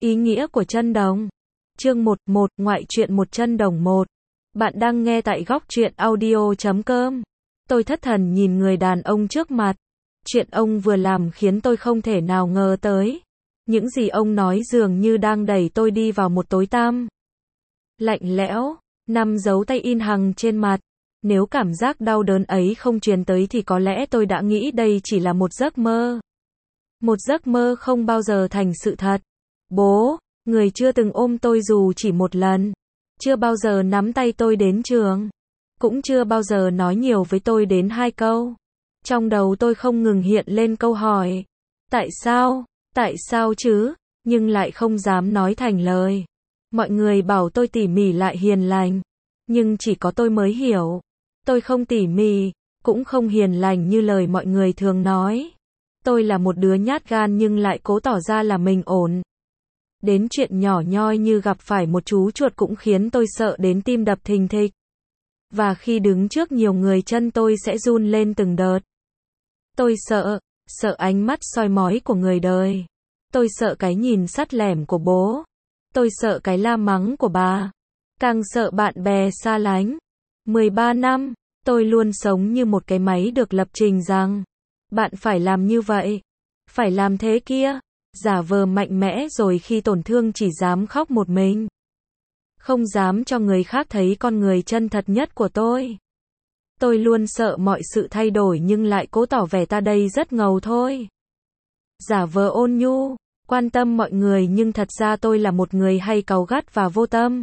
Ý nghĩa của chân đồng. Chương 11, ngoại truyện một chân đồng 1. Bạn đang nghe tại góc truyện audio.com. Tôi thất thần nhìn người đàn ông trước mặt. Chuyện ông vừa làm khiến tôi không thể nào ngờ tới. Những gì ông nói dường như đang đẩy tôi đi vào một tối tăm. Lạnh lẽo, 5 dấu tay in hằn trên mặt. Nếu cảm giác đau đớn ấy không truyền tới thì có lẽ tôi đã nghĩ đây chỉ là một giấc mơ. Một giấc mơ không bao giờ thành sự thật. Bố, người chưa từng ôm tôi dù chỉ một lần. Chưa bao giờ nắm tay tôi đến trường. Cũng chưa bao giờ nói nhiều với tôi đến 2 câu. Trong đầu tôi không ngừng hiện lên câu hỏi. Tại sao? Tại sao chứ? Nhưng lại không dám nói thành lời. Mọi người bảo tôi tỉ mỉ lại hiền lành. Nhưng chỉ có tôi mới hiểu. Tôi không tỉ mỉ, cũng không hiền lành như lời mọi người thường nói. Tôi là một đứa nhát gan nhưng lại cố tỏ ra là mình ổn. Đến chuyện nhỏ nhoi như gặp phải một chú chuột cũng khiến tôi sợ đến tim đập thình thịch. Và khi đứng trước nhiều người chân tôi sẽ run lên từng đợt. Tôi sợ ánh mắt soi mói của người đời. Tôi sợ cái nhìn sắt lẻm của bố. Tôi sợ cái la mắng của bà. Càng sợ bạn bè xa lánh. 13 năm, tôi luôn sống như một cái máy được lập trình rằng bạn phải làm như vậy, phải làm thế kia, giả vờ mạnh mẽ rồi khi tổn thương chỉ dám khóc một mình. Không dám cho người khác thấy con người chân thật nhất của tôi. Tôi luôn sợ mọi sự thay đổi nhưng lại cố tỏ vẻ ta đây rất ngầu thôi. Giả vờ ôn nhu, quan tâm mọi người nhưng thật ra tôi là một người hay cáu gắt và vô tâm.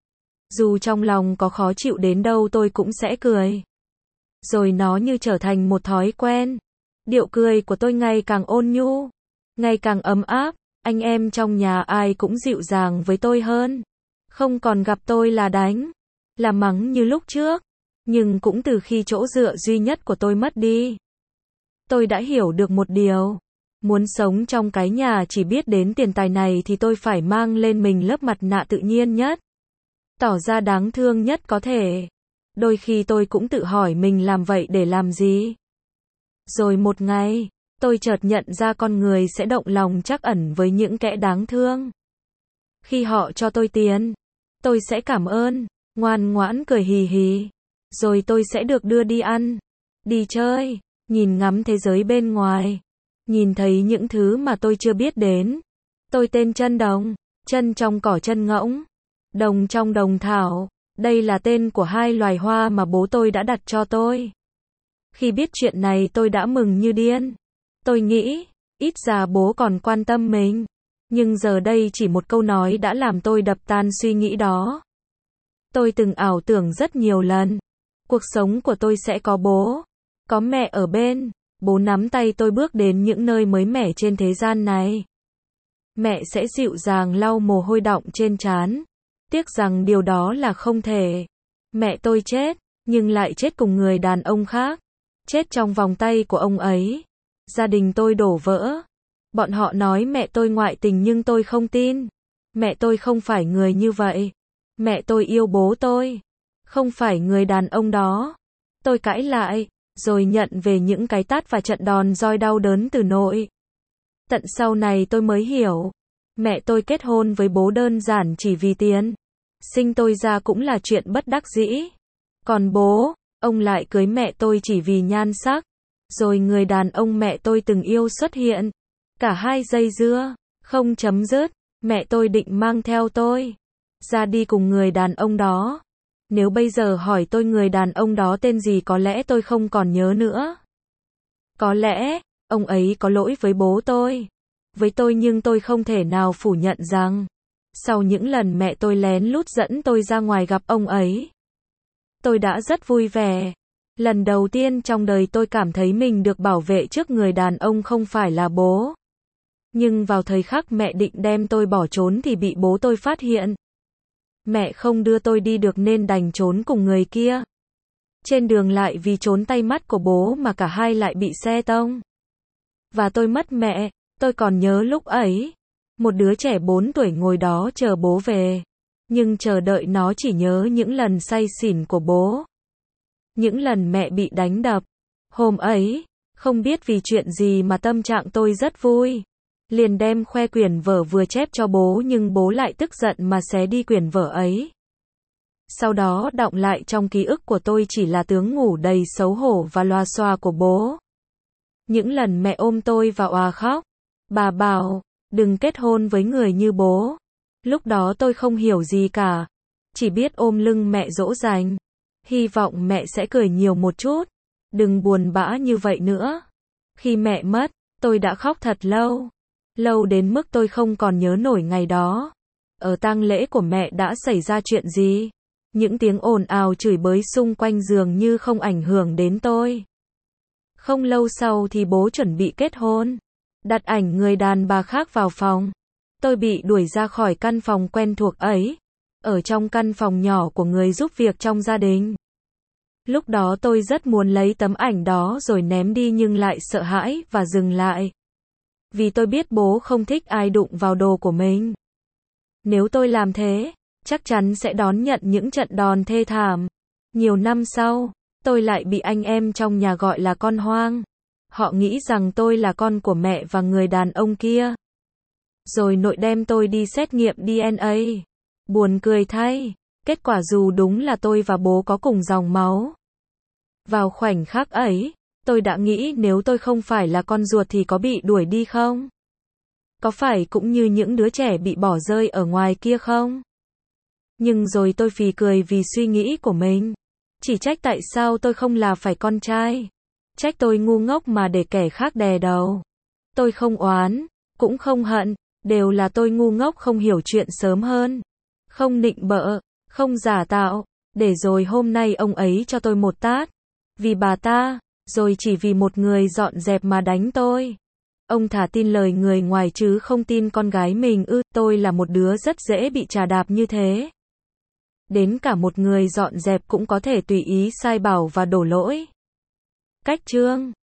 Dù trong lòng có khó chịu đến đâu tôi cũng sẽ cười. Rồi nó như trở thành một thói quen. Điệu cười của tôi ngày càng ôn nhu, ngày càng ấm áp, anh em trong nhà ai cũng dịu dàng với tôi hơn. Không còn gặp tôi là đánh, là mắng như lúc trước. Nhưng cũng từ khi chỗ dựa duy nhất của tôi mất đi, tôi đã hiểu được một điều. Muốn sống trong cái nhà chỉ biết đến tiền tài này thì tôi phải mang lên mình lớp mặt nạ tự nhiên nhất. Tỏ ra đáng thương nhất có thể. Đôi khi tôi cũng tự hỏi mình làm vậy để làm gì. Rồi một ngày, tôi chợt nhận ra con người sẽ động lòng trắc ẩn với những kẻ đáng thương. Khi họ cho tôi tiền, tôi sẽ cảm ơn, ngoan ngoãn cười hì hì. Rồi tôi sẽ được đưa đi ăn, đi chơi, nhìn ngắm thế giới bên ngoài. Nhìn thấy những thứ mà tôi chưa biết đến. Tôi tên Chân Đồng, chân trong cỏ chân ngỗng, đồng trong đồng thảo. Đây là tên của 2 loài hoa mà bố tôi đã đặt cho tôi. Khi biết chuyện này tôi đã mừng như điên. Tôi nghĩ, ít ra bố còn quan tâm mình. Nhưng giờ đây chỉ một câu nói đã làm tôi đập tan suy nghĩ đó. Tôi từng ảo tưởng rất nhiều lần. Cuộc sống của tôi sẽ có bố, có mẹ ở bên. Bố nắm tay tôi bước đến những nơi mới mẻ trên thế gian này. Mẹ sẽ dịu dàng lau mồ hôi đọng trên trán. Tiếc rằng điều đó là không thể. Mẹ tôi chết, nhưng lại chết cùng người đàn ông khác. Chết trong vòng tay của ông ấy. Gia đình tôi đổ vỡ. Bọn họ nói mẹ tôi ngoại tình nhưng tôi không tin. Mẹ tôi không phải người như vậy. Mẹ tôi yêu bố tôi. Không phải người đàn ông đó. Tôi cãi lại, rồi nhận về những cái tát và trận đòn roi đau đớn từ nội. Tận sau này tôi mới hiểu. Mẹ tôi kết hôn với bố đơn giản chỉ vì tiền. Sinh tôi ra cũng là chuyện bất đắc dĩ. Còn bố, ông lại cưới mẹ tôi chỉ vì nhan sắc. Rồi người đàn ông mẹ tôi từng yêu xuất hiện. Cả 2 dây dưa, không chấm dứt. Mẹ tôi định mang theo tôi ra đi cùng người đàn ông đó. Nếu bây giờ hỏi tôi người đàn ông đó tên gì có lẽ tôi không còn nhớ nữa. Có lẽ, ông ấy có lỗi với bố tôi. Với tôi nhưng tôi không thể nào phủ nhận rằng sau những lần mẹ tôi lén lút dẫn tôi ra ngoài gặp ông ấy, tôi đã rất vui vẻ. Lần đầu tiên trong đời tôi cảm thấy mình được bảo vệ trước người đàn ông không phải là bố. Nhưng vào thời khắc mẹ định đem tôi bỏ trốn thì bị bố tôi phát hiện. Mẹ không đưa tôi đi được nên đành trốn cùng người kia. Trên đường lại vì trốn tay mắt của bố mà cả 2 lại bị xe tông. Và tôi mất mẹ. Tôi còn nhớ lúc ấy, một đứa trẻ 4 tuổi ngồi đó chờ bố về. Nhưng chờ đợi nó chỉ nhớ những lần say xỉn của bố. Những lần mẹ bị đánh đập. Hôm ấy, không biết vì chuyện gì mà tâm trạng tôi rất vui. liền đem khoe quyển vở vừa chép cho bố nhưng bố lại tức giận mà xé đi quyển vở ấy. Sau đó đọng lại trong ký ức của tôi chỉ là tướng ngủ đầy xấu hổ và loa xoa của bố. Những lần mẹ ôm tôi và òa khóc, bà bảo, đừng kết hôn với người như bố. Lúc đó tôi không hiểu gì cả, chỉ biết ôm lưng mẹ dỗ dành. Hy vọng mẹ sẽ cười nhiều một chút, đừng buồn bã như vậy nữa. Khi mẹ mất, tôi đã khóc thật lâu. Lâu đến mức tôi không còn nhớ nổi ngày đó. Ở tang lễ của mẹ đã xảy ra chuyện gì? Những tiếng ồn ào chửi bới xung quanh dường như không ảnh hưởng đến tôi. Không lâu sau thì bố chuẩn bị kết hôn. Đặt ảnh người đàn bà khác vào phòng. Tôi bị đuổi ra khỏi căn phòng quen thuộc ấy. Ở trong căn phòng nhỏ của người giúp việc trong gia đình. Lúc đó tôi rất muốn lấy tấm ảnh đó rồi ném đi nhưng lại sợ hãi và dừng lại. Vì tôi biết bố không thích ai đụng vào đồ của mình. Nếu tôi làm thế, chắc chắn sẽ đón nhận những trận đòn thê thảm. Nhiều năm sau, tôi lại bị anh em trong nhà gọi là con hoang. Họ nghĩ rằng tôi là con của mẹ và người đàn ông kia. Rồi nội đem tôi đi xét nghiệm DNA. Buồn cười thay, kết quả dù đúng là tôi và bố có cùng dòng máu. Vào khoảnh khắc ấy, tôi đã nghĩ nếu tôi không phải là con ruột thì có bị đuổi đi không? Có phải cũng như những đứa trẻ bị bỏ rơi ở ngoài kia không? Nhưng rồi tôi phì cười vì suy nghĩ của mình. Chỉ trách tại sao tôi không là phải con trai. Trách tôi ngu ngốc mà để kẻ khác đè đầu. Tôi không oán, cũng không hận, đều là tôi ngu ngốc không hiểu chuyện sớm hơn. Không nịnh bợ, không giả tạo, để rồi hôm nay ông ấy cho tôi một tát. Vì bà ta, rồi chỉ vì một người dọn dẹp mà đánh tôi. Ông thả tin lời người ngoài chứ không tin con gái mình ư, tôi là một đứa rất dễ bị chà đạp như thế. Đến cả một người dọn dẹp cũng có thể tùy ý sai bảo và đổ lỗi. Cách chương